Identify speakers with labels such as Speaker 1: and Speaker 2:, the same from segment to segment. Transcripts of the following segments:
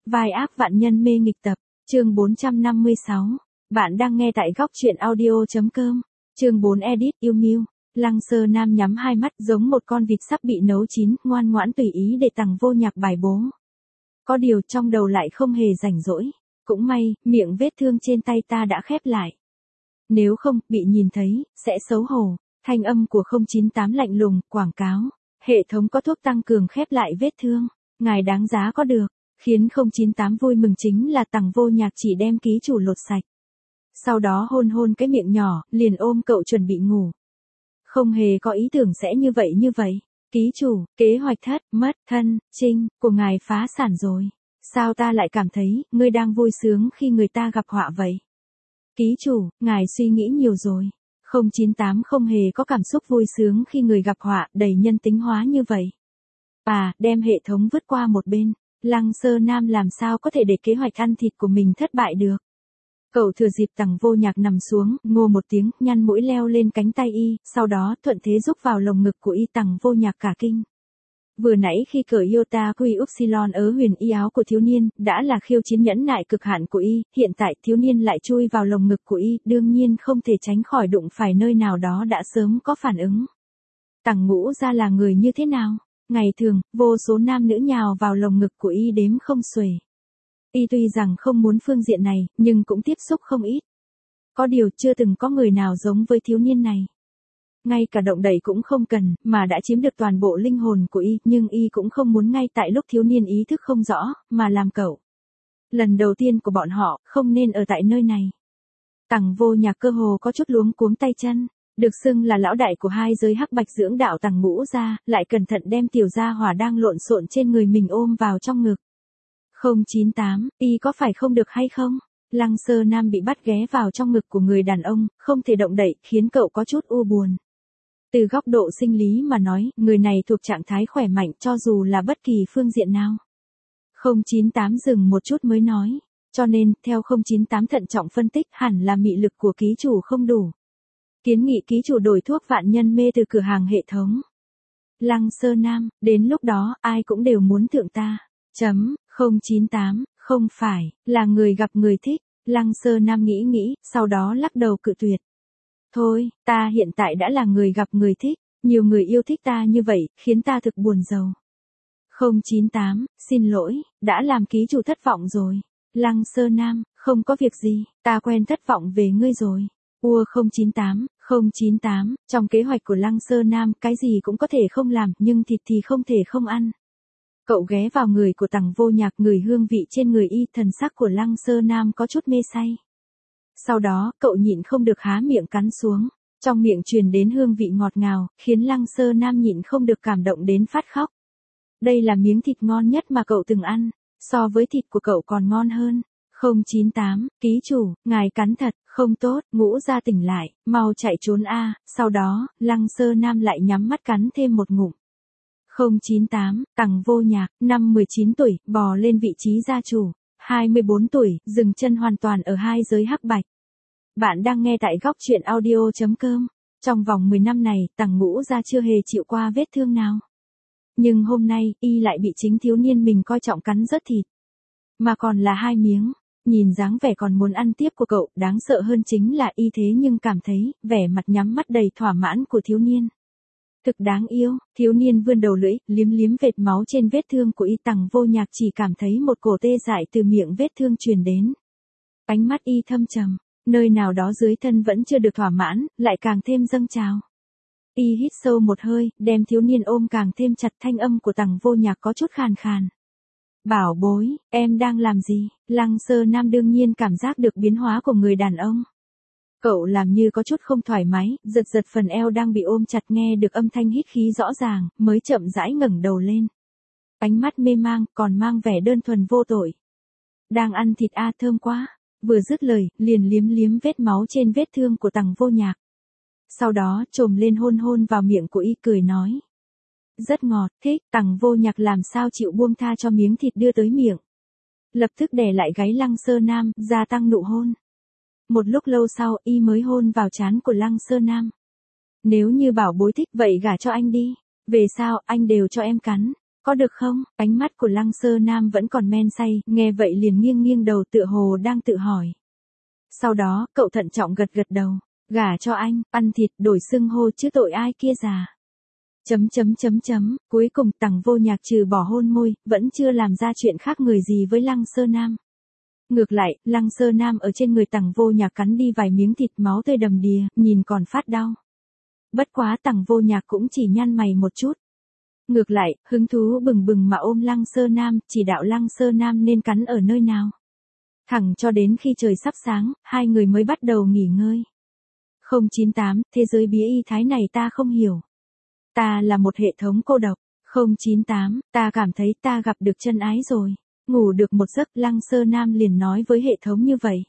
Speaker 1: Vai ác vạn nhân mê nghịch tập, chương 456. Bạn đang nghe tại góc truyện audio.com. Chương 4 edit yêu mưu. Lăng Sơ Nam nhắm hai mắt giống một con vịt sắp bị nấu chín, ngoan ngoãn tùy ý để Tằng Vô Nhạc bài bố. Có điều trong đầu lại không hề rảnh rỗi. Cũng may, miệng vết thương trên tay ta đã khép lại. Nếu không, bị nhìn thấy, sẽ xấu hổ. Thanh âm của 098 lạnh lùng, quảng cáo. Hệ thống có thuốc tăng cường khép lại vết thương. Ngài đáng giá có được. Khiến 098 vui mừng chính là Tằng Vô Nhạc chỉ đem ký chủ lột sạch. Sau đó hôn hôn cái miệng nhỏ, liền ôm cậu chuẩn bị ngủ. Không hề có ý tưởng sẽ như vậy. Ký chủ, kế hoạch thất, mất, thân, trinh, của ngài phá sản rồi. Sao ta lại cảm thấy, ngươi đang vui sướng khi người ta gặp họa vậy? Ký chủ, ngài suy nghĩ nhiều rồi. 098 không hề có cảm xúc vui sướng khi người gặp họa, đầy nhân tính hóa như vậy. Đem hệ thống vứt qua một bên. Lăng Sơ Nam làm sao có thể để kế hoạch ăn thịt của mình thất bại được. Cậu thừa dịp Tằng Vô Nhạc nằm xuống, ngô một tiếng, nhăn mũi leo lên cánh tay y, sau đó thuận thế rúc vào lồng ngực của y. Tằng Vô Nhạc cả kinh. Vừa nãy khi cởi Iota Quy Upsilon ớ huyền y áo của thiếu niên, đã là khiêu chiến nhẫn nại cực hạn của y, hiện tại thiếu niên lại chui vào lồng ngực của y, đương nhiên không thể tránh khỏi đụng phải nơi nào đó đã sớm có phản ứng. Tằng Ngũ Gia là người như thế nào? Ngày thường, vô số nam nữ nhào vào lồng ngực của y đếm không xuể. Y tuy rằng không muốn phương diện này, nhưng cũng tiếp xúc không ít. Có điều chưa từng có người nào giống với thiếu niên này. Ngay cả động đậy cũng không cần, mà đã chiếm được toàn bộ linh hồn của y, nhưng y cũng không muốn ngay tại lúc thiếu niên ý thức không rõ, mà làm cậu. Lần đầu tiên của bọn họ, không nên ở tại nơi này. Tằng Vô Nhạc cơ hồ có chút luống cuống tay chân. Được xưng là lão đại của hai giới hắc bạch dưỡng đạo Tằng Ngũ Gia, lại cẩn thận đem tiểu gia hỏa đang lộn xộn trên người mình ôm vào trong ngực. 098, y có phải không được hay không? Lăng Sơ Nam bị bắt ghé vào trong ngực của người đàn ông, không thể động đậy, khiến cậu có chút u buồn. Từ góc độ sinh lý mà nói, người này thuộc trạng thái khỏe mạnh cho dù là bất kỳ phương diện nào. 098 dừng một chút mới nói, cho nên, theo 098 thận trọng phân tích, hẳn là mị lực của ký chủ không đủ. Kiến nghị ký chủ đổi thuốc vạn nhân mê từ cửa hàng hệ thống. Lăng Sơ Nam, đến lúc đó, ai cũng đều muốn thượng ta. 098, không phải, là người gặp người thích. Lăng Sơ Nam nghĩ, sau đó lắc đầu cự tuyệt. Thôi, ta hiện tại đã là người gặp người thích, nhiều người yêu thích ta như vậy, khiến ta thực buồn rầu. 098, xin lỗi, đã làm ký chủ thất vọng rồi. Lăng Sơ Nam, không có việc gì, ta quen thất vọng về ngươi rồi. 098, trong kế hoạch của Lăng Sơ Nam, cái gì cũng có thể không làm, nhưng thịt thì không thể không ăn. Cậu ghé vào người của Tằng Vô Nhạc, ngửi hương vị trên người y, thần sắc của Lăng Sơ Nam có chút mê say. Sau đó, cậu nhịn không được há miệng cắn xuống, trong miệng truyền đến hương vị ngọt ngào, khiến Lăng Sơ Nam nhịn không được cảm động đến phát khóc. Đây là miếng thịt ngon nhất mà cậu từng ăn, so với thịt của cậu còn ngon hơn. 098, ký chủ, ngài cắn thật, không tốt, Ngũ Gia tỉnh lại, mau chạy trốn a. Sau đó, Lăng Sơ Nam lại nhắm mắt cắn thêm một ngụm. 098, Tằng Vô Nhạc, năm 19 tuổi, bò lên vị trí gia chủ, 24 tuổi, dừng chân hoàn toàn ở hai giới hắc bạch. Bạn đang nghe tại góc truyện audio.com. Trong vòng 10 năm này, Tằng Ngũ Gia chưa hề chịu qua vết thương nào. Nhưng hôm nay, y lại bị chính thiếu niên mình coi trọng cắn rớt thịt. Mà còn là 2 miếng. Nhìn dáng vẻ còn muốn ăn tiếp của cậu, đáng sợ hơn chính là y thế nhưng cảm thấy, vẻ mặt nhắm mắt đầy thỏa mãn của thiếu niên. Thực đáng yêu, thiếu niên vươn đầu lưỡi, liếm vệt máu trên vết thương của y. Tằng Vô Nhạc chỉ cảm thấy một cổ tê dại từ miệng vết thương truyền đến. Ánh mắt y thâm trầm, nơi nào đó dưới thân vẫn chưa được thỏa mãn, lại càng thêm dâng trào. Y hít sâu một hơi, đem thiếu niên ôm càng thêm chặt, thanh âm của Tằng Vô Nhạc có chút khàn khàn. Bảo bối, em đang làm gì? Lăng Sơ Nam đương nhiên cảm giác được biến hóa của người đàn ông. Cậu làm như có chút không thoải mái, giật phần eo đang bị ôm chặt, nghe được âm thanh hít khí rõ ràng, mới chậm rãi ngẩng đầu lên. Ánh mắt mê mang, còn mang vẻ đơn thuần vô tội. Đang ăn thịt a, thơm quá. Vừa dứt lời, liền liếm vết máu trên vết thương của Tằng Vô Nhạc. Sau đó, chồm lên hôn vào miệng của y, cười nói. Rất ngọt, thích. Tằng Vô Nhạc làm sao chịu buông tha cho miếng thịt đưa tới miệng. Lập tức đè lại gáy Lăng Sơ Nam, gia tăng nụ hôn. Một lúc lâu sau, y mới hôn vào trán của Lăng Sơ Nam. Nếu như bảo bối thích vậy gả cho anh đi. Về sau, anh đều cho em cắn. có được không? Ánh mắt của Lăng Sơ Nam vẫn còn men say, nghe vậy liền nghiêng nghiêng đầu tựa hồ đang tự hỏi. Sau đó, cậu thận trọng gật gật đầu, gả cho anh, ăn thịt, đổi xưng hô chứ tội ai kia già. Cuối cùng Tằng Vô Nhạc trừ bỏ hôn môi, vẫn chưa làm ra chuyện khác người gì với Lăng Sơ Nam. Ngược lại, Lăng Sơ Nam ở trên người Tằng Vô Nhạc cắn đi vài miếng thịt, máu tươi đầm đìa, nhìn còn phát đau. Bất quá Tằng Vô Nhạc cũng chỉ nhăn mày một chút. Ngược lại, hứng thú bừng bừng mà ôm Lăng Sơ Nam, chỉ đạo Lăng Sơ Nam nên cắn ở nơi nào. Thẳng cho đến khi trời sắp sáng, hai người mới bắt đầu nghỉ ngơi. 098, thế giới bí y thái này ta không hiểu. Ta là một hệ thống cô độc. 098, ta cảm thấy ta gặp được chân ái rồi. Ngủ được một giấc, Lăng Sơ Nam liền nói với hệ thống như vậy.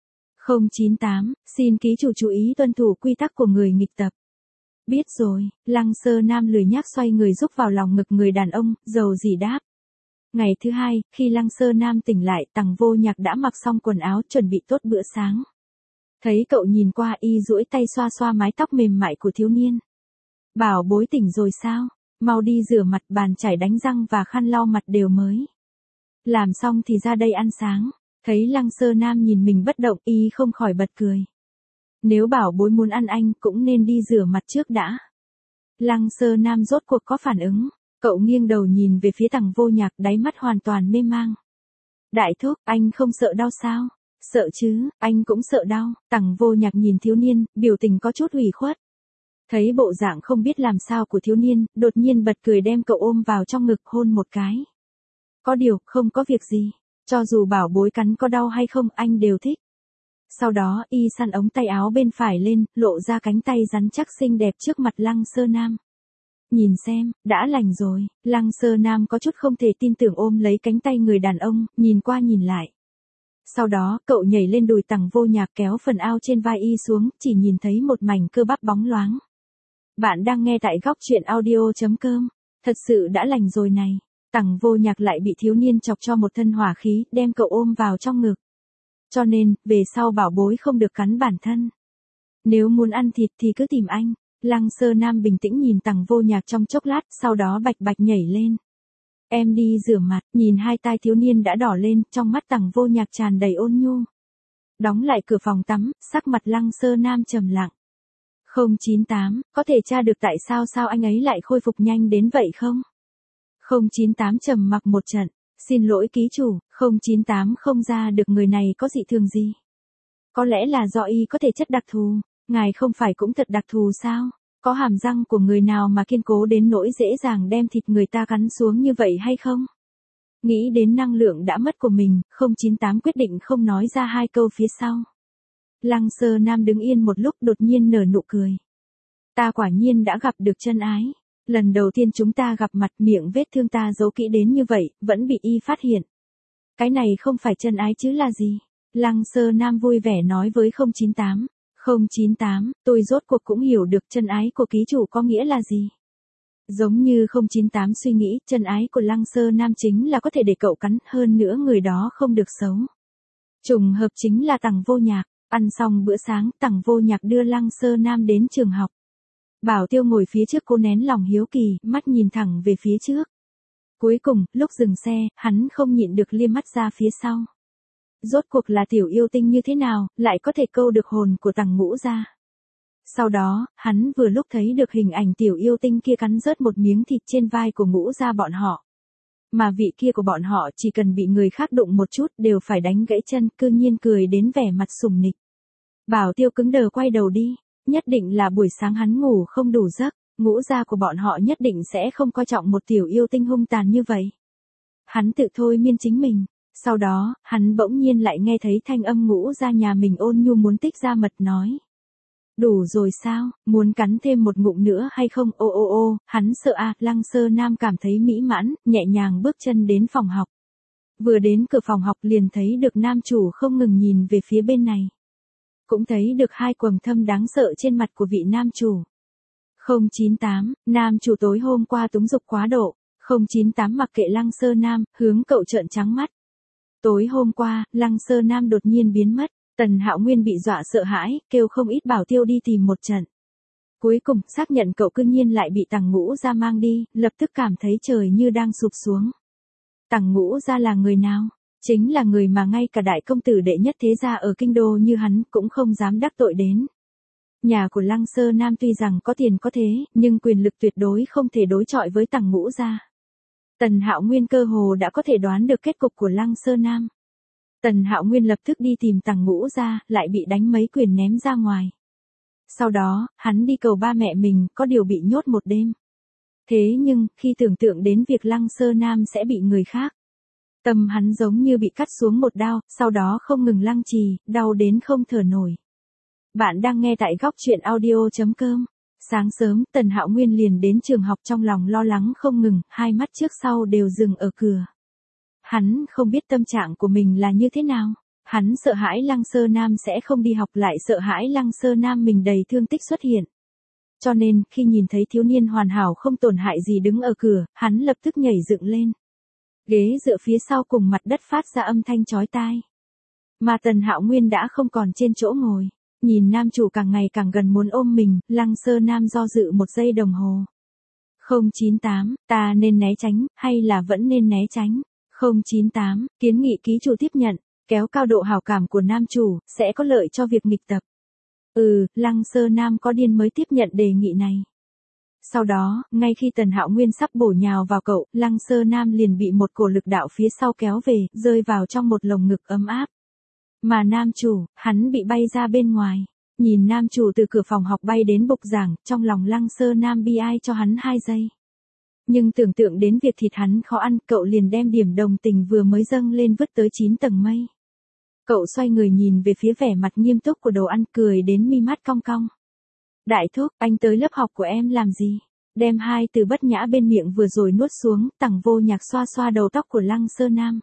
Speaker 1: 098, xin ký chủ chú ý tuân thủ quy tắc của người nghịch tập. Biết rồi, Lăng Sơ Nam lười nhác xoay người rúc vào lòng ngực người đàn ông, dầu dĩ đáp. Ngày thứ hai, khi Lăng Sơ Nam tỉnh lại, Tằng Vô Nhạc đã mặc xong quần áo chuẩn bị tốt bữa sáng. Thấy cậu nhìn qua, y duỗi tay xoa xoa mái tóc mềm mại của thiếu niên. Bảo bối tỉnh rồi sao? Mau đi rửa mặt, bàn chải đánh răng và khăn lau mặt đều mới. Làm xong thì ra đây ăn sáng. Thấy Lăng Sơ Nam nhìn mình bất động, y không khỏi bật cười. Nếu bảo bối muốn ăn anh cũng nên đi rửa mặt trước đã. Lăng Sơ Nam rốt cuộc có phản ứng. Cậu nghiêng đầu nhìn về phía Tằng Vô Nhạc, đáy mắt hoàn toàn mê mang. Đại thúc, anh không sợ đau sao? Sợ chứ, anh cũng sợ đau. Tằng Vô Nhạc nhìn thiếu niên, biểu tình có chút ủy khuất. Thấy bộ dạng không biết làm sao của thiếu niên, đột nhiên bật cười đem cậu ôm vào trong ngực hôn một cái. Có điều, không có việc gì. Cho dù bảo bối cắn có đau hay không, anh đều thích. Sau đó, y săn ống tay áo bên phải lên, lộ ra cánh tay rắn chắc xinh đẹp trước mặt Lăng Sơ Nam. Nhìn xem, đã lành rồi. Lăng Sơ Nam có chút không thể tin tưởng ôm lấy cánh tay người đàn ông, nhìn qua nhìn lại. Sau đó, cậu nhảy lên đùi Tằng Vô Nhạc kéo phần ao trên vai y xuống, chỉ nhìn thấy một mảnh cơ bắp bóng loáng. Bạn đang nghe tại góc truyện audio.com. Thật sự đã lành rồi này. Tằng Vô Nhạc lại bị thiếu niên chọc cho một thân hỏa khí, đem cậu ôm vào trong ngực. Cho nên, về sau bảo bối không được cắn bản thân. Nếu muốn ăn thịt thì cứ tìm anh. Lăng Sơ Nam bình tĩnh nhìn Tằng Vô Nhạc trong chốc lát, sau đó bạch bạch nhảy lên. Em đi rửa mặt, nhìn hai tai thiếu niên đã đỏ lên, trong mắt Tằng Vô Nhạc tràn đầy ôn nhu. Đóng lại cửa phòng tắm, sắc mặt Lăng Sơ Nam trầm lặng. 098, có thể tra được tại sao anh ấy lại khôi phục nhanh đến vậy không? 098 trầm mặc một trận, xin lỗi ký chủ, 098 không ra được người này có dị thường gì. Có lẽ là do y có thể chất đặc thù, ngài không phải cũng thật đặc thù sao? Có hàm răng của người nào mà kiên cố đến nỗi dễ dàng đem thịt người ta cắn xuống như vậy hay không? Nghĩ đến năng lượng đã mất của mình, 098 quyết định không nói ra hai câu phía sau. Lăng Sơ Nam đứng yên một lúc đột nhiên nở nụ cười. Ta quả nhiên đã gặp được chân ái. Lần đầu tiên chúng ta gặp mặt, miệng vết thương ta giấu kỹ đến như vậy, vẫn bị y phát hiện. Cái này không phải chân ái chứ là gì? Lăng Sơ Nam vui vẻ nói với 098. 098, tôi rốt cuộc cũng hiểu được chân ái của ký chủ có nghĩa là gì. Giống như 098 suy nghĩ, chân ái của Lăng Sơ Nam chính là có thể để cậu cắn, hơn nữa người đó không được xấu. Trùng hợp chính là Tằng Vô Nhạc. Ăn xong bữa sáng, Tằng Vô Nhạc đưa Lăng Sơ Nam đến trường học. Bảo Tiêu ngồi phía trước cô nén lòng hiếu kỳ, mắt nhìn thẳng về phía trước. Cuối cùng, lúc dừng xe, hắn không nhịn được liếc mắt ra phía sau. Rốt cuộc là tiểu yêu tinh như thế nào, lại có thể câu được hồn của Tằng Ngũ gia. Sau đó, hắn vừa lúc thấy được hình ảnh tiểu yêu tinh kia cắn rớt một miếng thịt trên vai của Ngũ gia bọn họ. Mà vị kia của bọn họ chỉ cần bị người khác đụng một chút đều phải đánh gãy chân, cư nhiên cười đến vẻ mặt sùng nịch. Bảo Tiêu cứng đờ quay đầu đi, nhất định là buổi sáng hắn ngủ không đủ giấc, Ngũ gia của bọn họ nhất định sẽ không coi trọng một tiểu yêu tinh hung tàn như vậy. Hắn tự thôi miên chính mình, sau đó, hắn bỗng nhiên lại nghe thấy thanh âm Ngũ gia nhà mình ôn nhu muốn tích ra mật nói. Đủ rồi sao, muốn cắn thêm một ngụm nữa hay không? Ô, hắn sợ à, Lăng Sơ Nam cảm thấy mỹ mãn, nhẹ nhàng bước chân đến phòng học. Vừa đến cửa phòng học liền thấy được nam chủ không ngừng nhìn về phía bên này. Cũng thấy được hai quầng thâm đáng sợ trên mặt của vị nam chủ. 098, nam chủ tối hôm qua túng dục quá độ. 098 mặc kệ Lăng Sơ Nam, hướng cậu trợn trắng mắt. Tối hôm qua, Lăng Sơ Nam đột nhiên biến mất. Tần Hạo Nguyên bị dọa sợ hãi, kêu không ít Bảo Tiêu đi tìm một trận. Cuối cùng, xác nhận cậu cư nhiên lại bị Tằng Ngũ Gia mang đi, lập tức cảm thấy trời như đang sụp xuống. Tằng Ngũ Gia là người nào? Chính là người mà ngay cả đại công tử đệ nhất thế gia ở kinh đô như hắn cũng không dám đắc tội đến. Nhà của Lăng Sơ Nam tuy rằng có tiền có thế, nhưng quyền lực tuyệt đối không thể đối chọi với Tằng Ngũ Gia. Tần Hạo Nguyên cơ hồ đã có thể đoán được kết cục của Lăng Sơ Nam. Tần Hạo Nguyên lập tức đi tìm Tằng Ngũ Gia, lại bị đánh mấy quyền ném ra ngoài. Sau đó, hắn đi cầu ba mẹ mình, có điều bị nhốt một đêm. Thế nhưng, khi tưởng tượng đến việc Lăng Sơ Nam sẽ bị người khác, tâm hắn giống như bị cắt xuống một đao, sau đó không ngừng lăng trì, đau đến không thở nổi. Bạn đang nghe tại góc truyện audio.com. Sáng sớm, Tần Hạo Nguyên liền đến trường học trong lòng lo lắng không ngừng, hai mắt trước sau đều dừng ở cửa. Hắn không biết tâm trạng của mình là như thế nào. Hắn sợ hãi Lăng Sơ Nam sẽ không đi học, lại sợ hãi Lăng Sơ Nam mình đầy thương tích xuất hiện. Cho nên, khi nhìn thấy thiếu niên hoàn hảo không tổn hại gì đứng ở cửa, hắn lập tức nhảy dựng lên. Ghế dựa phía sau cùng mặt đất phát ra âm thanh chói tai. Mà Tần Hạo Nguyên đã không còn trên chỗ ngồi. Nhìn nam chủ càng ngày càng gần muốn ôm mình, Lăng Sơ Nam do dự một giây đồng hồ. 098, ta nên né tránh, hay là vẫn nên né tránh? 098, kiến nghị ký chủ tiếp nhận, kéo cao độ hảo cảm của nam chủ, sẽ có lợi cho việc nghịch tập. Lăng Sơ Nam có điên mới tiếp nhận đề nghị này. Sau đó, ngay khi Tần Hạo Nguyên sắp bổ nhào vào cậu, Lăng Sơ Nam liền bị một cổ lực đạo phía sau kéo về, rơi vào trong một lồng ngực ấm áp. Mà nam chủ, hắn bị bay ra bên ngoài. Nhìn nam chủ từ cửa phòng học bay đến bục giảng, trong lòng Lăng Sơ Nam bi ai cho hắn 2 giây. Nhưng tưởng tượng đến việc thịt hắn khó ăn, cậu liền đem điểm đồng tình vừa mới dâng lên vứt tới 9 tầng mây. Cậu xoay người nhìn về phía vẻ mặt nghiêm túc của đồ ăn, cười đến mi mắt cong cong. Đại thúc, anh tới lớp học của em làm gì? Đem 2 từ bất nhã bên miệng vừa rồi nuốt xuống, Tằng Vô Nhạc xoa xoa đầu tóc của Lăng Sơ Nam.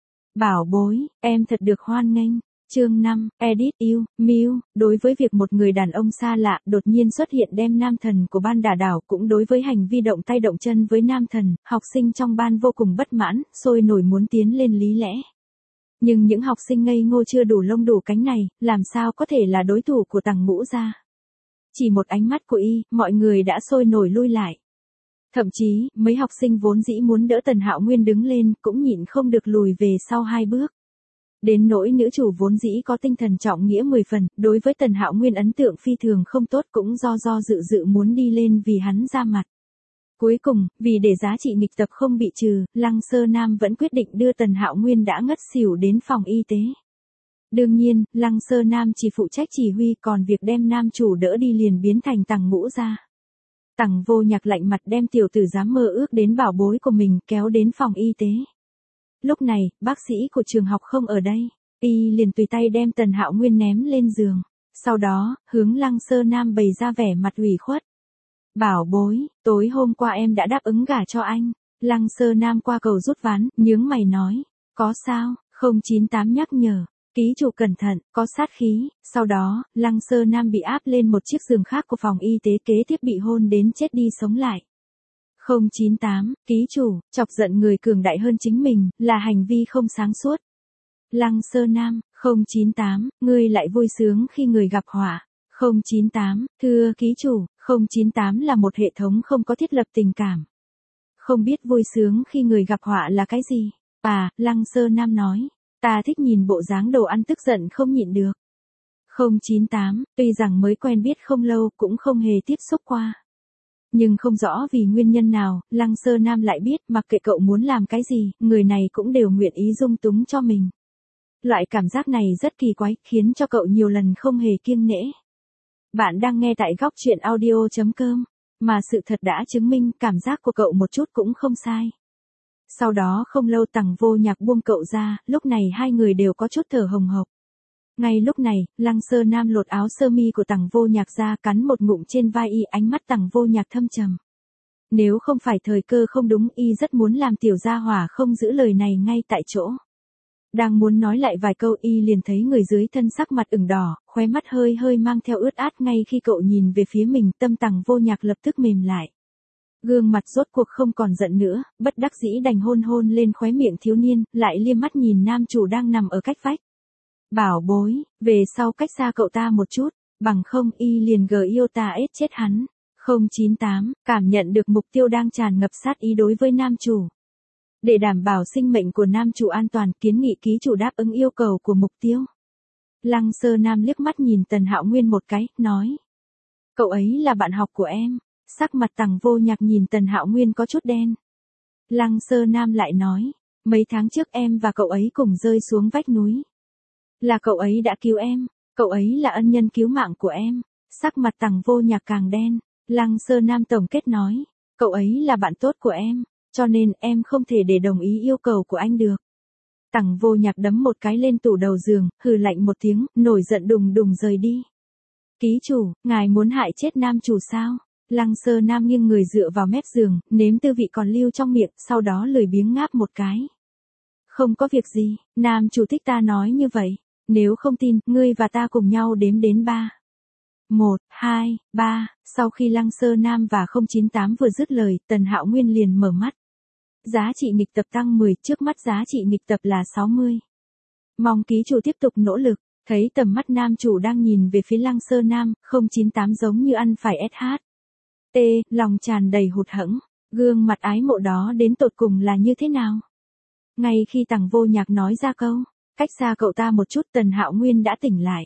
Speaker 1: Bảo bối, em thật được hoan nghênh. Chương 5, Edit yêu, Miu, đối với việc một người đàn ông xa lạ đột nhiên xuất hiện đem nam thần của ban đả đảo, cũng đối với hành vi động tay động chân với nam thần, học sinh trong ban vô cùng bất mãn, sôi nổi muốn tiến lên lý lẽ. Nhưng những học sinh ngây ngô chưa đủ lông đủ cánh này, làm sao có thể là đối thủ của Tằng Ngũ Gia? Chỉ một ánh mắt của y, mọi người đã sôi nổi lui lại. Thậm chí, mấy học sinh vốn dĩ muốn đỡ Tần Hạo Nguyên đứng lên, cũng nhịn không được lùi về sau 2 bước. Đến nỗi nữ chủ vốn dĩ có tinh thần trọng nghĩa 10 phần, đối với Tần Hạo Nguyên ấn tượng phi thường không tốt, cũng do dự muốn đi lên vì hắn ra mặt. Cuối cùng, vì để giá trị nghịch tập không bị trừ, Lăng Sơ Nam vẫn quyết định đưa Tần Hạo Nguyên đã ngất xỉu đến phòng y tế. Đương nhiên, Lăng Sơ Nam chỉ phụ trách chỉ huy, còn việc đem nam chủ đỡ đi liền biến thành Tằng Ngũ Gia. Tằng Vô Nhạc lạnh mặt đem tiểu tử dám mơ ước đến bảo bối của mình kéo đến phòng y tế. Lúc này, bác sĩ của trường học không ở đây, y liền tùy tay đem Tần Hạo Nguyên ném lên giường. Sau đó, hướng Lăng Sơ Nam bày ra vẻ mặt ủy khuất. Bảo bối, tối hôm qua em đã đáp ứng gả cho anh. Lăng Sơ Nam qua cầu rút ván, nhướng mày nói. Có sao? 098 nhắc nhở. Ký chủ cẩn thận, có sát khí. Sau đó, Lăng Sơ Nam bị áp lên một chiếc giường khác của phòng y tế, kế tiếp bị hôn đến chết đi sống lại. 098, ký chủ, chọc giận người cường đại hơn chính mình, là hành vi không sáng suốt. Lăng Sơ Nam, 098, ngươi lại vui sướng khi người gặp họa. 098, thưa ký chủ, 098 là một hệ thống không có thiết lập tình cảm. Không biết vui sướng khi người gặp họa là cái gì? Lăng Sơ Nam nói, ta thích nhìn bộ dáng đồ ăn tức giận không nhịn được. 098, tuy rằng mới quen biết không lâu, cũng không hề tiếp xúc qua. Nhưng không rõ vì nguyên nhân nào, Lăng Sơ Nam lại biết mặc kệ cậu muốn làm cái gì, người này cũng đều nguyện ý dung túng cho mình. Loại cảm giác này rất kỳ quái, khiến cho cậu nhiều lần không hề kiêng nể. Bạn đang nghe tại góc truyện audio.com, mà sự thật đã chứng minh cảm giác của cậu một chút cũng không sai. Sau đó không lâu Tằng Vô Nhạc buông cậu ra, lúc này hai người đều có chút thở hồng hộc. Ngay lúc này, Lăng Sơ Nam lột áo sơ mi của Tằng Vô Nhạc ra, cắn một ngụm trên vai y, ánh mắt Tằng Vô Nhạc thâm trầm. Nếu không phải thời cơ không đúng, y rất muốn làm tiểu gia hỏa không giữ lời này ngay tại chỗ. Đang muốn nói lại vài câu, y liền thấy người dưới thân sắc mặt ửng đỏ, khóe mắt hơi hơi mang theo ướt át. Ngay khi cậu nhìn về phía mình, tâm Tằng Vô Nhạc lập tức mềm lại. Gương mặt rốt cuộc không còn giận nữa, bất đắc dĩ đành hôn lên khóe miệng thiếu niên, lại liếc mắt nhìn nam chủ đang nằm ở cách vách. Bảo bối, về sau cách xa cậu ta một chút, bằng không y liền yêu ta ết chết hắn. 098, cảm nhận được mục tiêu đang tràn ngập sát ý đối với nam chủ. Để đảm bảo sinh mệnh của nam chủ an toàn, kiến nghị ký chủ đáp ứng yêu cầu của mục tiêu. Lăng Sơ Nam liếc mắt nhìn Tần Hạo Nguyên một cái, nói. Cậu ấy là bạn học của em. Sắc mặt Tằng Vô Nhạc nhìn Tần Hạo Nguyên có chút đen. Lăng Sơ Nam lại nói. Mấy tháng trước em và cậu ấy cùng rơi xuống vách núi. Là cậu ấy đã cứu em. Cậu ấy là ân nhân cứu mạng của em. Sắc mặt Tằng Vô Nhạc càng đen. Lăng Sơ Nam tổng kết nói. Cậu ấy là bạn tốt của em. Cho nên em không thể để đồng ý yêu cầu của anh được. Tằng Vô Nhạc đấm một cái lên tủ đầu giường, hừ lạnh một tiếng, nổi giận đùng đùng rời đi. Ký chủ, ngài muốn hại chết nam chủ sao? Lăng Sơ Nam nghiêng người dựa vào mép giường, nếm tư vị còn lưu trong miệng, sau đó lười biếng ngáp một cái. Không có việc gì, nam chủ thích ta nói như vậy. Nếu không tin, ngươi và ta cùng nhau đếm đến 3. 1, 2, 3, sau khi Lăng Sơ Nam và 098 vừa dứt lời, Tần Hạo Nguyên liền mở mắt. Giá trị nghịch tập tăng 10, trước mắt giá trị nghịch tập là 60. Mong ký chủ tiếp tục nỗ lực, thấy tầm mắt nam chủ đang nhìn về phía Lăng Sơ Nam, 098 giống như ăn phải SH. T, lòng tràn đầy hụt hẫng, gương mặt ái mộ đó đến tột cùng là như thế nào? Ngay khi Tằng Vô Nhạc nói ra câu, cách xa cậu ta một chút, Tần Hạo Nguyên đã tỉnh lại.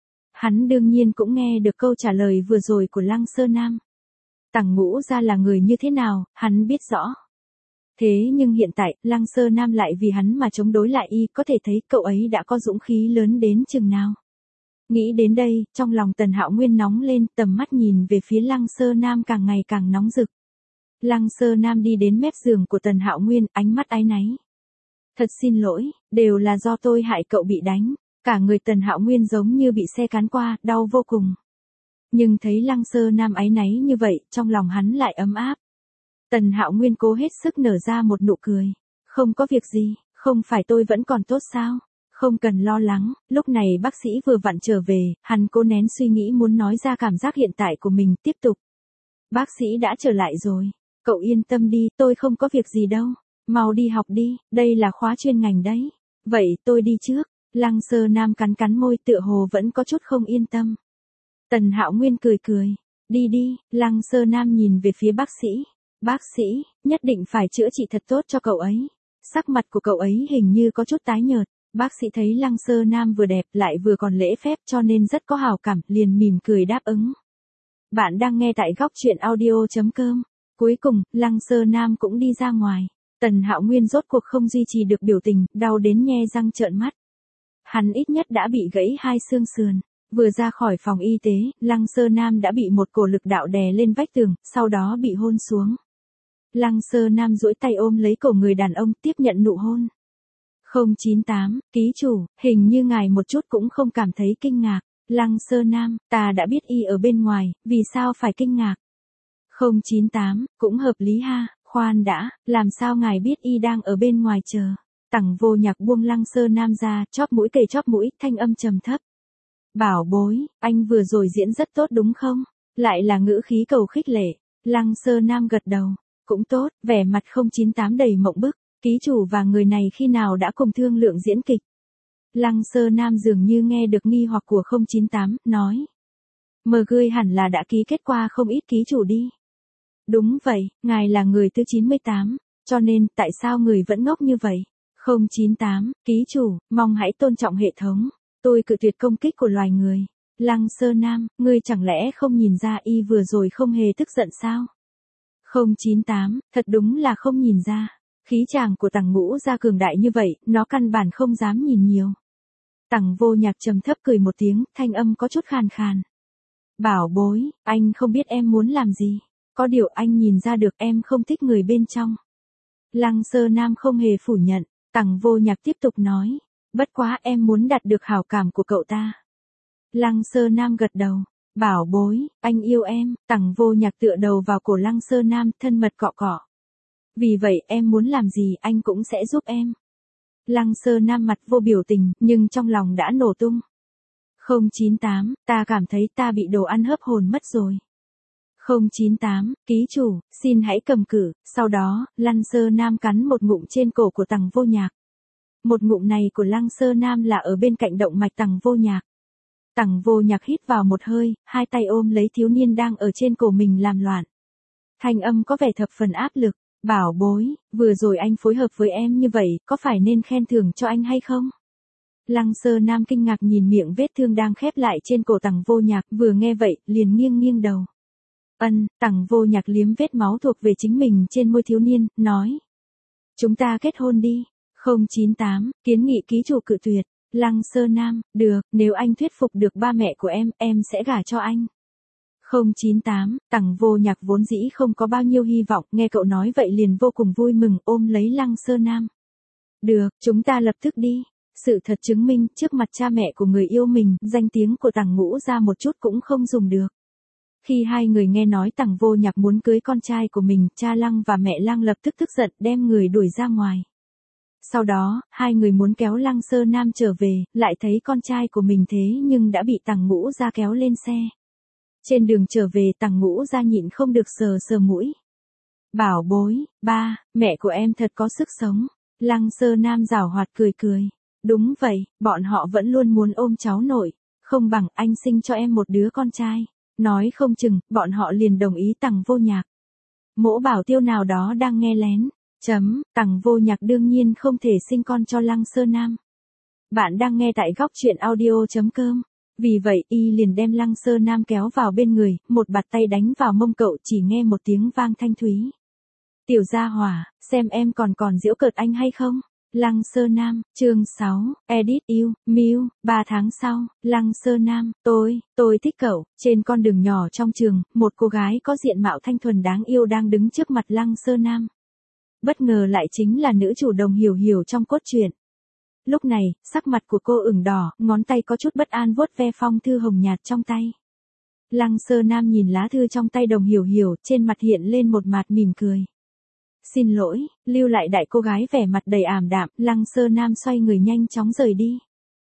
Speaker 1: Hắn đương nhiên cũng nghe được câu trả lời vừa rồi của Lăng Sơ Nam. Tằng Ngũ Gia là người như thế nào, hắn biết rõ. Thế nhưng hiện tại, Lăng Sơ Nam lại vì hắn mà chống đối lại y, có thể thấy cậu ấy đã có dũng khí lớn đến chừng nào. Nghĩ đến đây, trong lòng Tần Hạo Nguyên nóng lên, tầm mắt nhìn về phía Lăng Sơ Nam càng ngày càng nóng rực. Lăng Sơ Nam đi đến mép giường của Tần Hạo Nguyên, ánh mắt áy náy. Thật xin lỗi, đều là do tôi hại cậu bị đánh. Cả người Tần Hạo Nguyên giống như bị xe cán qua, đau vô cùng. Nhưng thấy Lăng Sơ Nam áy náy như vậy, trong lòng hắn lại ấm áp. Tần Hạo Nguyên cố hết sức nở ra một nụ cười. Không có việc gì, không phải tôi vẫn còn tốt sao? Không cần lo lắng, lúc này bác sĩ vừa vặn trở về, hắn cố nén suy nghĩ muốn nói ra cảm giác hiện tại của mình, tiếp tục. Bác sĩ đã trở lại rồi, cậu yên tâm đi, tôi không có việc gì đâu. Mau đi học đi, đây là khóa chuyên ngành đấy. Vậy tôi đi trước. Lăng Sơ Nam cắn cắn môi, tựa hồ vẫn có chút không yên tâm. Tần Hạo Nguyên cười cười. Đi đi, Lăng Sơ Nam nhìn về phía bác sĩ. Bác sĩ, nhất định phải chữa trị thật tốt cho cậu ấy. Sắc mặt của cậu ấy hình như có chút tái nhợt. Bác sĩ thấy Lăng Sơ Nam vừa đẹp lại vừa còn lễ phép cho nên rất có hào cảm, liền mỉm cười đáp ứng. Bạn đang nghe tại góc truyện audio.com. Cuối cùng, Lăng Sơ Nam cũng đi ra ngoài. Tần Hạo Nguyên rốt cuộc không duy trì được biểu tình, đau đến nhe răng trợn mắt. Hắn ít nhất đã bị gãy 2 xương sườn. Vừa ra khỏi phòng y tế, Lăng Sơ Nam đã bị một cổ lực đạo đè lên vách tường, sau đó bị hôn xuống. Lăng Sơ Nam duỗi tay ôm lấy cổ người đàn ông, tiếp nhận nụ hôn. 098, ký chủ, hình như ngài một chút cũng không cảm thấy kinh ngạc. Lăng Sơ Nam, ta đã biết y ở bên ngoài, vì sao phải kinh ngạc? 098, cũng hợp lý ha, khoan đã, làm sao ngài biết y đang ở bên ngoài chờ? Tằng Vô Nhạc buông Lăng Sơ Nam ra, chóp mũi kề chóp mũi, thanh âm trầm thấp. Bảo bối, anh vừa rồi diễn rất tốt đúng không? Lại là ngữ khí cầu khích lệ. Lăng Sơ Nam gật đầu. Cũng tốt, vẻ mặt 098 đầy mộng bức. Ký chủ và người này khi nào đã cùng thương lượng diễn kịch? Lăng Sơ Nam dường như nghe được nghi hoặc của 098, nói. Mờ gươi hẳn là đã ký kết qua không ít ký chủ đi. Đúng vậy, ngài là người thứ 98, cho nên tại sao người vẫn ngốc như vậy? 098, ký chủ, mong hãy tôn trọng hệ thống. Tôi cự tuyệt công kích của loài người. Lăng Sơ Nam, ngươi chẳng lẽ không nhìn ra y vừa rồi không hề tức giận sao? 098, thật đúng là không nhìn ra. Khí chàng của Tằng Ngũ Gia cường đại như vậy, nó căn bản không dám nhìn nhiều. Tằng Vô Nhạc trầm thấp cười một tiếng, thanh âm có chút khàn khàn. Bảo bối, anh không biết em muốn làm gì. Có điều anh nhìn ra được em không thích người bên trong. Lăng Sơ Nam không hề phủ nhận. Tằng Vô Nhạc tiếp tục nói. Bất quá em muốn đạt được hảo cảm của cậu ta. Lăng Sơ Nam gật đầu. Bảo bối, anh yêu em. Tằng Vô Nhạc tựa đầu vào cổ Lăng Sơ Nam, thân mật cọ cọ. Vì vậy em muốn làm gì anh cũng sẽ giúp em. Lăng Sơ Nam mặt vô biểu tình, nhưng trong lòng đã nổ tung. 098, ta cảm thấy ta bị đồ ăn hấp hồn mất rồi. 098, ký chủ, xin hãy cầm cử. Sau đó, Lăng Sơ Nam cắn một ngụm trên cổ của Tằng Vô Nhạc. Một ngụm này của Lăng Sơ Nam là ở bên cạnh động mạch Tằng Vô Nhạc. Tằng Vô Nhạc hít vào một hơi, hai tay ôm lấy thiếu niên đang ở trên cổ mình làm loạn. Thanh âm có vẻ thập phần áp lực, bảo bối, vừa rồi anh phối hợp với em như vậy, có phải nên khen thưởng cho anh hay không? Lăng Sơ Nam kinh ngạc nhìn miệng vết thương đang khép lại trên cổ Tằng Vô Nhạc, vừa nghe vậy, liền nghiêng nghiêng đầu. Tằng Vô Nhạc liếm vết máu thuộc về chính mình trên môi thiếu niên, nói. Chúng ta kết hôn đi. 098, kiến nghị ký chủ cự tuyệt. Lăng Sơ Nam, được, nếu anh thuyết phục được ba mẹ của em sẽ gả cho anh. 098, Tằng Vô Nhạc vốn dĩ không có bao nhiêu hy vọng, nghe cậu nói vậy liền vô cùng vui mừng ôm lấy Lăng Sơ Nam. Được, chúng ta lập tức đi. Sự thật chứng minh, trước mặt cha mẹ của người yêu mình, danh tiếng của Tằng Ngũ ra một chút cũng không dùng được. Khi hai người nghe nói Tằng Vô Nhạc muốn cưới con trai của mình, cha Lăng và mẹ Lăng lập tức tức giận đem người đuổi ra ngoài. Sau đó, hai người muốn kéo Lăng Sơ Nam trở về, lại thấy con trai của mình thế nhưng đã bị Tằng Ngũ ra kéo lên xe. Trên đường trở về Tằng Ngũ ra nhịn không được sờ sờ mũi. Bảo bối, ba, mẹ của em thật có sức sống. Lăng Sơ Nam giảo hoạt cười cười. Đúng vậy, bọn họ vẫn luôn muốn ôm cháu nội. Không bằng anh sinh cho em một đứa con trai. Nói không chừng, bọn họ liền đồng ý Tằng Vô Nhạc. Mỗ Bảo Tiêu nào đó đang nghe lén. Tằng Vô Nhạc đương nhiên không thể sinh con cho Lăng Sơ Nam. Bạn đang nghe tại góc truyện audio.com. Vì vậy y liền đem Lăng Sơ Nam kéo vào bên người, một bạt tay đánh vào mông cậu chỉ nghe một tiếng vang thanh thúy. Tiểu gia hỏa, xem em còn giễu cợt anh hay không? Lăng Sơ Nam, chương 6, edit yêu, Miu, 3 tháng sau, Lăng Sơ Nam, tôi thích cậu. Trên con đường nhỏ trong trường, một cô gái có diện mạo thanh thuần đáng yêu đang đứng trước mặt Lăng Sơ Nam. Bất ngờ lại chính là nữ chủ Đồng Hiểu Hiểu trong cốt truyện. Lúc này, sắc mặt của cô ửng đỏ, ngón tay có chút bất an vuốt ve phong thư hồng nhạt trong tay. Lăng Sơ Nam nhìn lá thư trong tay Đồng Hiểu Hiểu, trên mặt hiện lên một mặt mỉm cười. Xin lỗi, lưu lại đại cô gái vẻ mặt đầy ảm đạm, Lăng Sơ Nam xoay người nhanh chóng rời đi.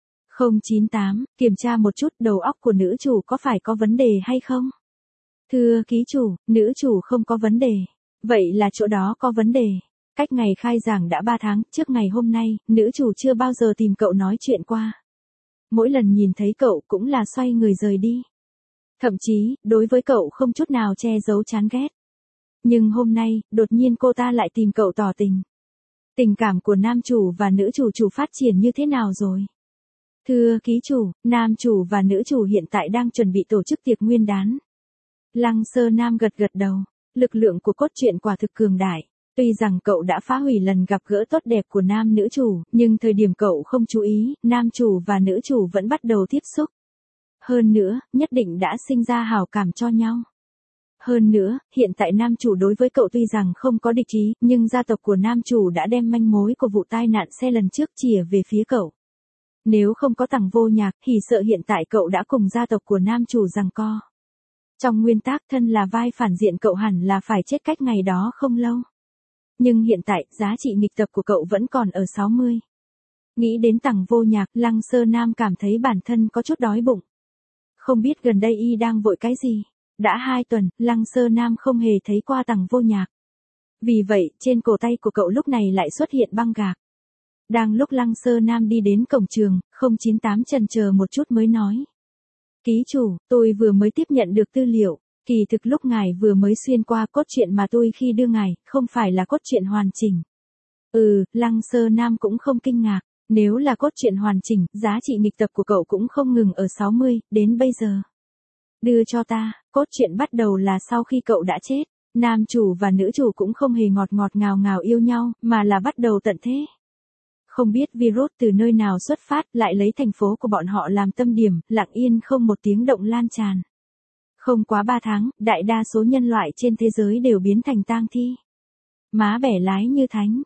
Speaker 1: 098, kiểm tra một chút đầu óc của nữ chủ có phải có vấn đề hay không? Thưa ký chủ, nữ chủ không có vấn đề. Vậy là chỗ đó có vấn đề. Cách ngày khai giảng đã 3 tháng, trước ngày hôm nay, nữ chủ chưa bao giờ tìm cậu nói chuyện qua. Mỗi lần nhìn thấy cậu cũng là xoay người rời đi. Thậm chí, đối với cậu không chút nào che giấu chán ghét. Nhưng hôm nay, đột nhiên cô ta lại tìm cậu tỏ tình. Tình cảm của nam chủ và nữ chủ phát triển như thế nào rồi? Thưa ký chủ, nam chủ và nữ chủ hiện tại đang chuẩn bị tổ chức tiệc nguyên đán. Lăng Sơ Nam gật gật đầu. Lực lượng của cốt truyện quả thực cường đại. Tuy rằng cậu đã phá hủy lần gặp gỡ tốt đẹp của nam nữ chủ, nhưng thời điểm cậu không chú ý, nam chủ và nữ chủ vẫn bắt đầu tiếp xúc. Hơn nữa, nhất định đã sinh ra hảo cảm cho nhau. Hơn nữa, hiện tại nam chủ đối với cậu tuy rằng không có địch ý, nhưng gia tộc của nam chủ đã đem manh mối của vụ tai nạn xe lần trước chìa về phía cậu. Nếu không có Tằng Vô Nhạc, thì sợ hiện tại cậu đã cùng gia tộc của nam chủ giằng co. Trong nguyên tắc thân là vai phản diện cậu hẳn là phải chết cách ngày đó không lâu. Nhưng hiện tại, giá trị nghịch tập của cậu vẫn còn ở 60. Nghĩ đến Tằng Vô Nhạc, Lăng Sơ Nam cảm thấy bản thân có chút đói bụng. Không biết gần đây y đang vội cái gì. Đã 2 tuần, Lăng Sơ Nam không hề thấy qua Tằng Vô Nhạc. Vì vậy, trên cổ tay của cậu lúc này lại xuất hiện băng gạc. Đang lúc Lăng Sơ Nam đi đến cổng trường, 098 chần chờ một chút mới nói. Ký chủ, tôi vừa mới tiếp nhận được tư liệu. Kỳ thực lúc ngài vừa mới xuyên qua cốt truyện mà tôi khi đưa ngài, không phải là cốt truyện hoàn chỉnh. Lăng Sơ Nam cũng không kinh ngạc. Nếu là cốt truyện hoàn chỉnh, giá trị nghịch tập của cậu cũng không ngừng ở 60, đến bây giờ. Đưa cho ta, cốt truyện bắt đầu là sau khi cậu đã chết. Nam chủ và nữ chủ cũng không hề ngọt ngào ngào yêu nhau, mà là bắt đầu tận thế. Không biết virus từ nơi nào xuất phát, lại lấy thành phố của bọn họ làm tâm điểm, lặng yên không một tiếng động lan tràn. Không quá 3 tháng, đại đa số nhân loại trên thế giới đều biến thành tang thi. Má bẻ lái như thánh,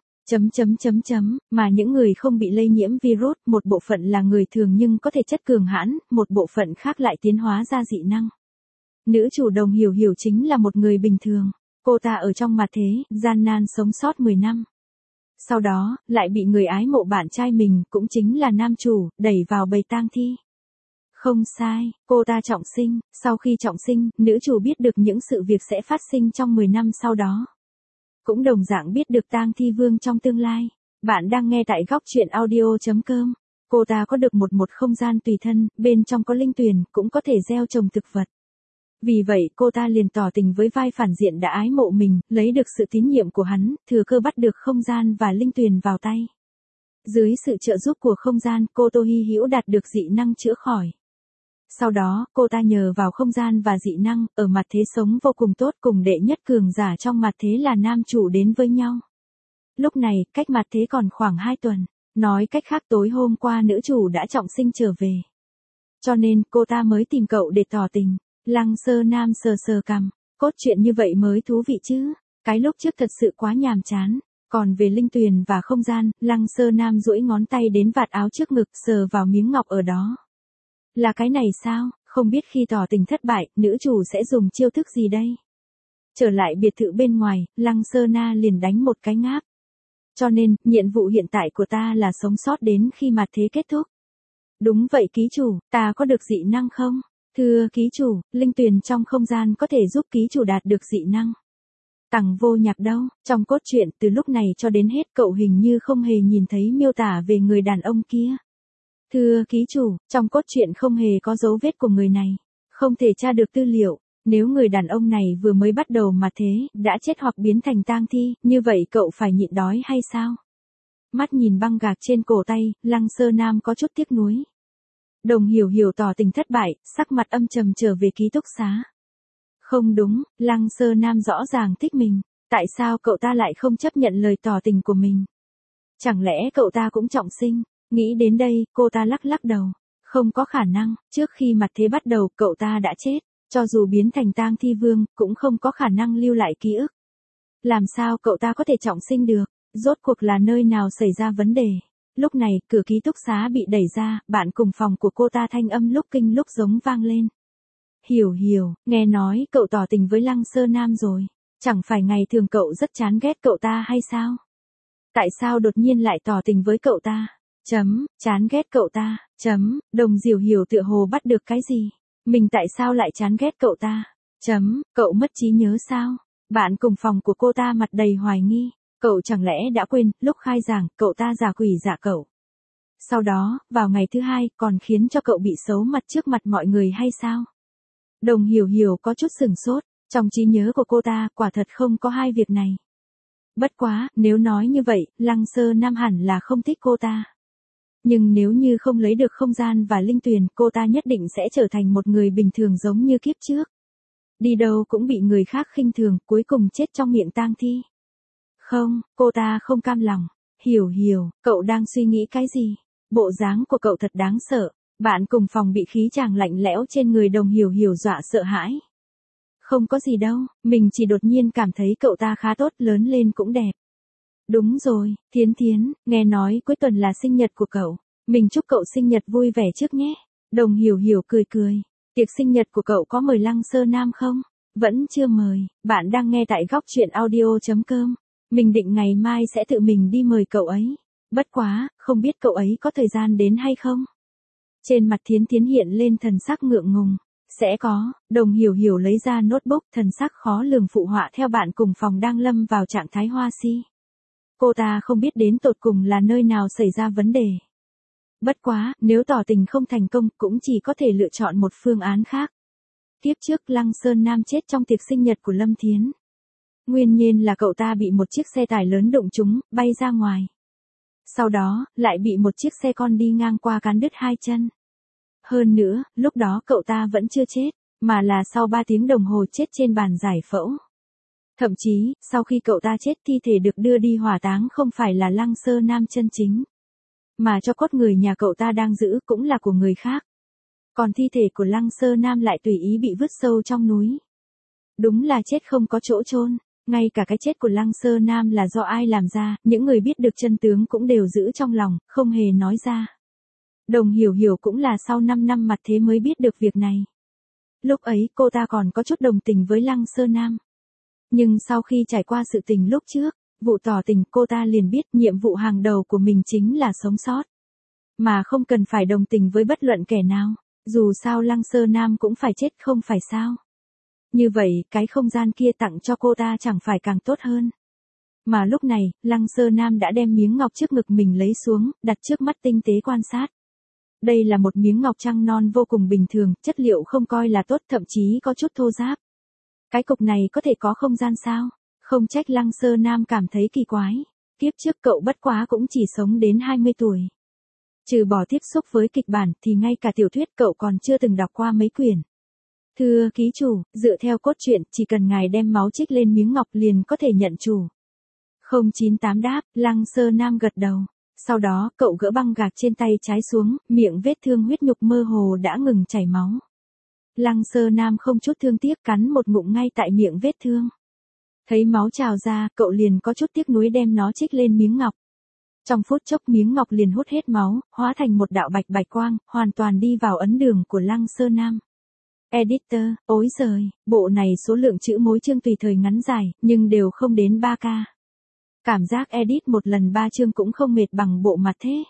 Speaker 1: mà những người không bị lây nhiễm virus, một bộ phận là người thường nhưng có thể chất cường hãn, một bộ phận khác lại tiến hóa ra dị năng. Nữ chủ Đồng Hiểu Hiểu chính là một người bình thường. Cô ta ở trong mặt thế, gian nan sống sót 10 năm. Sau đó, lại bị người ái mộ bạn trai mình, cũng chính là nam chủ, đẩy vào bầy tang thi. Không sai, cô ta trọng sinh, sau khi trọng sinh, nữ chủ biết được những sự việc sẽ phát sinh trong 10 năm sau đó. Cũng đồng dạng biết được tang thi vương trong tương lai. Bạn đang nghe tại góc truyện audio.com. Cô ta có được một không gian tùy thân, bên trong có linh tuyền, cũng có thể gieo trồng thực vật. Vì vậy cô ta liền tỏ tình với vai phản diện đã ái mộ mình, lấy được sự tín nhiệm của hắn, thừa cơ bắt được không gian và linh tuyền vào tay. Dưới sự trợ giúp của không gian, cô Tô Hi Hữu đạt được dị năng chữa khỏi. Sau đó, cô ta nhờ vào không gian và dị năng, ở mặt thế sống vô cùng tốt cùng đệ nhất cường giả trong mặt thế là nam chủ đến với nhau. Lúc này, cách mặt thế còn khoảng 2 tuần. Nói cách khác tối hôm qua nữ chủ đã trọng sinh trở về. Cho nên, cô ta mới tìm cậu để tỏ tình. Lăng Sơ Nam sờ sờ cằm. Cốt truyện như vậy mới thú vị chứ. Cái lúc trước thật sự quá nhàm chán. Còn về linh tuyền và không gian, Lăng Sơ Nam duỗi ngón tay đến vạt áo trước ngực sờ vào miếng ngọc ở đó. Là cái này sao? Không biết khi tỏ tình thất bại, nữ chủ sẽ dùng chiêu thức gì đây? Trở lại biệt thự bên ngoài, Lăng Sơ Na liền đánh một cái ngáp. Cho nên, nhiệm vụ hiện tại của ta là sống sót đến khi mặt thế kết thúc. Đúng vậy ký chủ, ta có được dị năng không? Thưa ký chủ, linh tuyền trong không gian có thể giúp ký chủ đạt được dị năng. Tằng Vô Nhạc đâu, trong cốt truyện từ lúc này cho đến hết cậu hình như không hề nhìn thấy miêu tả về người đàn ông kia. Thưa ký chủ, trong cốt truyện không hề có dấu vết của người này. Không thể tra được tư liệu. Nếu người đàn ông này vừa mới bắt đầu mà thế, đã chết hoặc biến thành tang thi, như vậy cậu phải nhịn đói hay sao? Mắt nhìn băng gạc trên cổ tay, Lăng Sơ Nam có chút tiếc nuối. Đồng Hiểu Hiểu tỏ tình thất bại, sắc mặt âm trầm trở về ký túc xá. Không đúng, Lăng Sơ Nam rõ ràng thích mình, tại sao cậu ta lại không chấp nhận lời tỏ tình của mình? Chẳng lẽ cậu ta cũng trọng sinh? Nghĩ đến đây, cô ta lắc lắc đầu. Không có khả năng, trước khi mặt thế bắt đầu cậu ta đã chết. Cho dù biến thành tang thi vương, cũng không có khả năng lưu lại ký ức. Làm sao cậu ta có thể trọng sinh được? Rốt cuộc là nơi nào xảy ra vấn đề? Lúc này, cửa ký túc xá bị đẩy ra, bạn cùng phòng của cô ta thanh âm lúc kinh lúc giống vang lên. Hiểu Hiểu, nghe nói cậu tỏ tình với Lăng Sơ Nam rồi. Chẳng phải ngày thường cậu rất chán ghét cậu ta hay sao? Tại sao đột nhiên lại tỏ tình với cậu ta? Chán ghét cậu ta. Đồng Diểu Hiểu tựa hồ bắt được cái gì? Mình tại sao lại chán ghét cậu ta? Cậu mất trí nhớ sao? Bạn cùng phòng của cô ta mặt đầy hoài nghi. Cậu chẳng lẽ đã quên, lúc khai giảng, cậu ta giả quỷ giả cậu. Sau đó, vào ngày thứ hai, còn khiến cho cậu bị xấu mặt trước mặt mọi người hay sao? Đồng Hiểu Hiểu có chút sửng sốt. Trong trí nhớ của cô ta, quả thật không có hai việc này. Bất quá, nếu nói như vậy, Lăng Sơ Nam hẳn là không thích cô ta. Nhưng nếu như không lấy được không gian và linh tuyền, cô ta nhất định sẽ trở thành một người bình thường giống như kiếp trước. Đi đâu cũng bị người khác khinh thường, cuối cùng chết trong miệng tang thi. Không, cô ta không cam lòng. Hiểu Hiểu, cậu đang suy nghĩ cái gì? Bộ dáng của cậu thật đáng sợ. Bạn cùng phòng bị khí chàng lạnh lẽo trên người Đồng Hiểu Hiểu dọa sợ hãi. Không có gì đâu, mình chỉ đột nhiên cảm thấy cậu ta khá tốt, lớn lên cũng đẹp. Đúng rồi, Thiến Thiến, nghe nói cuối tuần là sinh nhật của cậu. Mình chúc cậu sinh nhật vui vẻ trước nhé. Đồng Hiểu Hiểu cười cười. Tiệc sinh nhật của cậu có mời Lăng Sơ Nam không? Vẫn chưa mời, bạn đang nghe tại góc truyện audio.com. Mình định ngày mai sẽ tự mình đi mời cậu ấy. Bất quá, không biết cậu ấy có thời gian đến hay không? Trên mặt Thiến Thiến hiện lên thần sắc ngượng ngùng. Sẽ có, Đồng Hiểu Hiểu lấy ra notebook, thần sắc khó lường phụ họa theo bạn cùng phòng đang lâm vào trạng thái hoa si. Cô ta không biết đến tột cùng là nơi nào xảy ra vấn đề. Bất quá, nếu tỏ tình không thành công, cũng chỉ có thể lựa chọn một phương án khác. Tiếp trước Lăng Sơn Nam chết trong tiệc sinh nhật của Lâm Thiến. Nguyên nhiên là cậu ta bị một chiếc xe tải lớn đụng trúng, bay ra ngoài. Sau đó, lại bị một chiếc xe con đi ngang qua cán đứt hai chân. Hơn nữa, lúc đó cậu ta vẫn chưa chết, mà là sau 3 tiếng đồng hồ chết trên bàn giải phẫu. Thậm chí, sau khi cậu ta chết thi thể được đưa đi hỏa táng không phải là Lăng Sơ Nam chân chính. Mà cho cốt người nhà cậu ta đang giữ cũng là của người khác. Còn thi thể của Lăng Sơ Nam lại tùy ý bị vứt sâu trong núi. Đúng là chết không có chỗ chôn. Ngay cả cái chết của Lăng Sơ Nam là do ai làm ra, những người biết được chân tướng cũng đều giữ trong lòng, không hề nói ra. Đồng Hiểu Hiểu cũng là sau 5 năm mặt thế mới biết được việc này. Lúc ấy cô ta còn có chút đồng tình với Lăng Sơ Nam. Nhưng sau khi trải qua sự tình lúc trước, vụ tỏ tình, cô ta liền biết nhiệm vụ hàng đầu của mình chính là sống sót. Mà không cần phải đồng tình với bất luận kẻ nào. Dù sao Lăng Sơ Nam cũng phải chết không phải sao. Như vậy, cái không gian kia tặng cho cô ta chẳng phải càng tốt hơn. Mà lúc này, Lăng Sơ Nam đã đem miếng ngọc trước ngực mình lấy xuống, đặt trước mắt tinh tế quan sát. Đây là một miếng ngọc trăng non vô cùng bình thường, chất liệu không coi là tốt, thậm chí có chút thô ráp. Cái cục này có thể có không gian sao? Không trách Lăng Sơ Nam cảm thấy kỳ quái. Kiếp trước cậu bất quá cũng chỉ sống đến 20 tuổi. Trừ bỏ tiếp xúc với kịch bản thì ngay cả tiểu thuyết cậu còn chưa từng đọc qua mấy quyển. Thưa ký chủ, dựa theo cốt truyện, chỉ cần ngài đem máu trích lên miếng ngọc liền có thể nhận chủ. 098 đáp, Lăng Sơ Nam gật đầu. Sau đó, cậu gỡ băng gạc trên tay trái xuống, miệng vết thương huyết nhục mơ hồ đã ngừng chảy máu. Lăng Sơ Nam không chút thương tiếc cắn một ngụm ngay tại miệng vết thương. Thấy máu trào ra, cậu liền có chút tiếc nuối đem nó trích lên miếng ngọc. Trong phút chốc miếng ngọc liền hút hết máu, hóa thành một đạo bạch bạch quang, hoàn toàn đi vào ấn đường của Lăng Sơ Nam. Editor, ối giời, bộ này số lượng chữ mỗi chương tùy thời ngắn dài, nhưng đều không đến 3K. Cảm giác edit một lần 3 chương cũng không mệt bằng bộ mặt thế.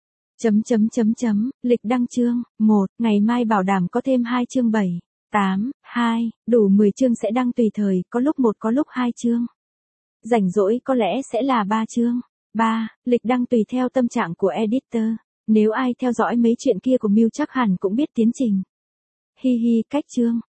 Speaker 1: Lịch đăng chương, 1, ngày mai bảo đảm có thêm 2 chương 7, 8, 2, đủ 10 chương sẽ đăng tùy thời, có lúc 1 có lúc 2 chương. Rảnh rỗi có lẽ sẽ là 3 chương. 3, lịch đăng tùy theo tâm trạng của editor. Nếu ai theo dõi mấy chuyện kia của Miu chắc hẳn cũng biết tiến trình. Hi hi, cách chương.